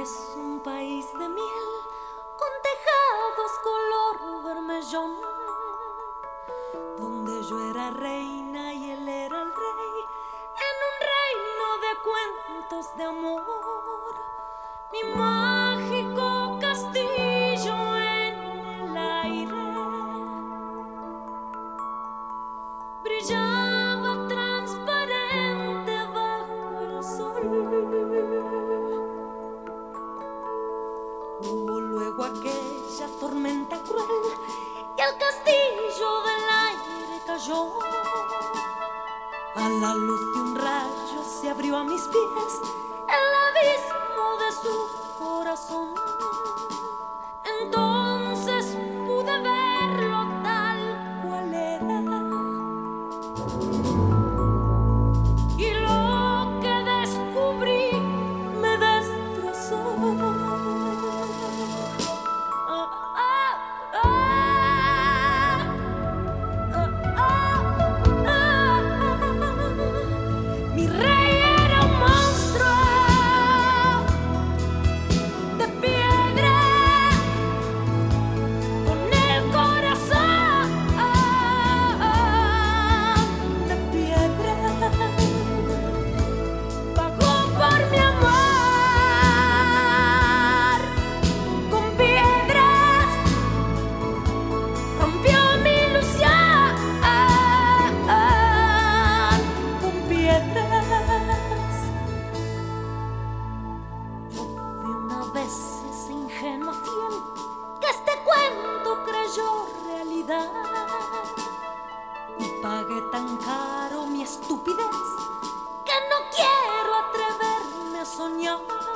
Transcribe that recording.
vez un país de miel con tejados color vermellón, donde yo era reina y él era el rey, en un reino de cuentos de amor. Mi mágico castillo en el aire brillaba transparente bajo el sol. Hubo luego aquella tormenta cruel y el castillo del aire cayó. A la luz de un rayo se abrió a mis pies el abismo de su corazón. Entonces pude verlo tal cual era, y lo que descubrí me destrozó. Mi rey era un monstruo de piedra, con el corazón de piedra. Pagó por mi amor con piedras, rompió mi ilusión con piedras. Yo fui una vez esa ingenua fiel que este cuento creyó realidad, y pagué tan caro mi estupidez que no quiero atreverme a soñar.